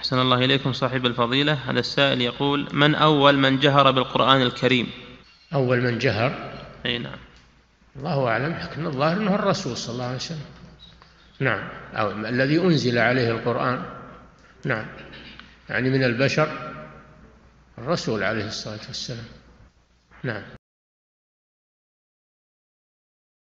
أحسن الله إليكم صاحب الفضيلة. هذا السائل يقول: من أول من جهر بالقرآن الكريم؟ أول من جهر؟ أي نعم. الله أعلم، لكن الظاهر أنه الرسول صلى الله عليه وسلم. نعم، أو الذي أنزل عليه القرآن. نعم، يعني من البشر الرسول عليه الصلاة والسلام. نعم.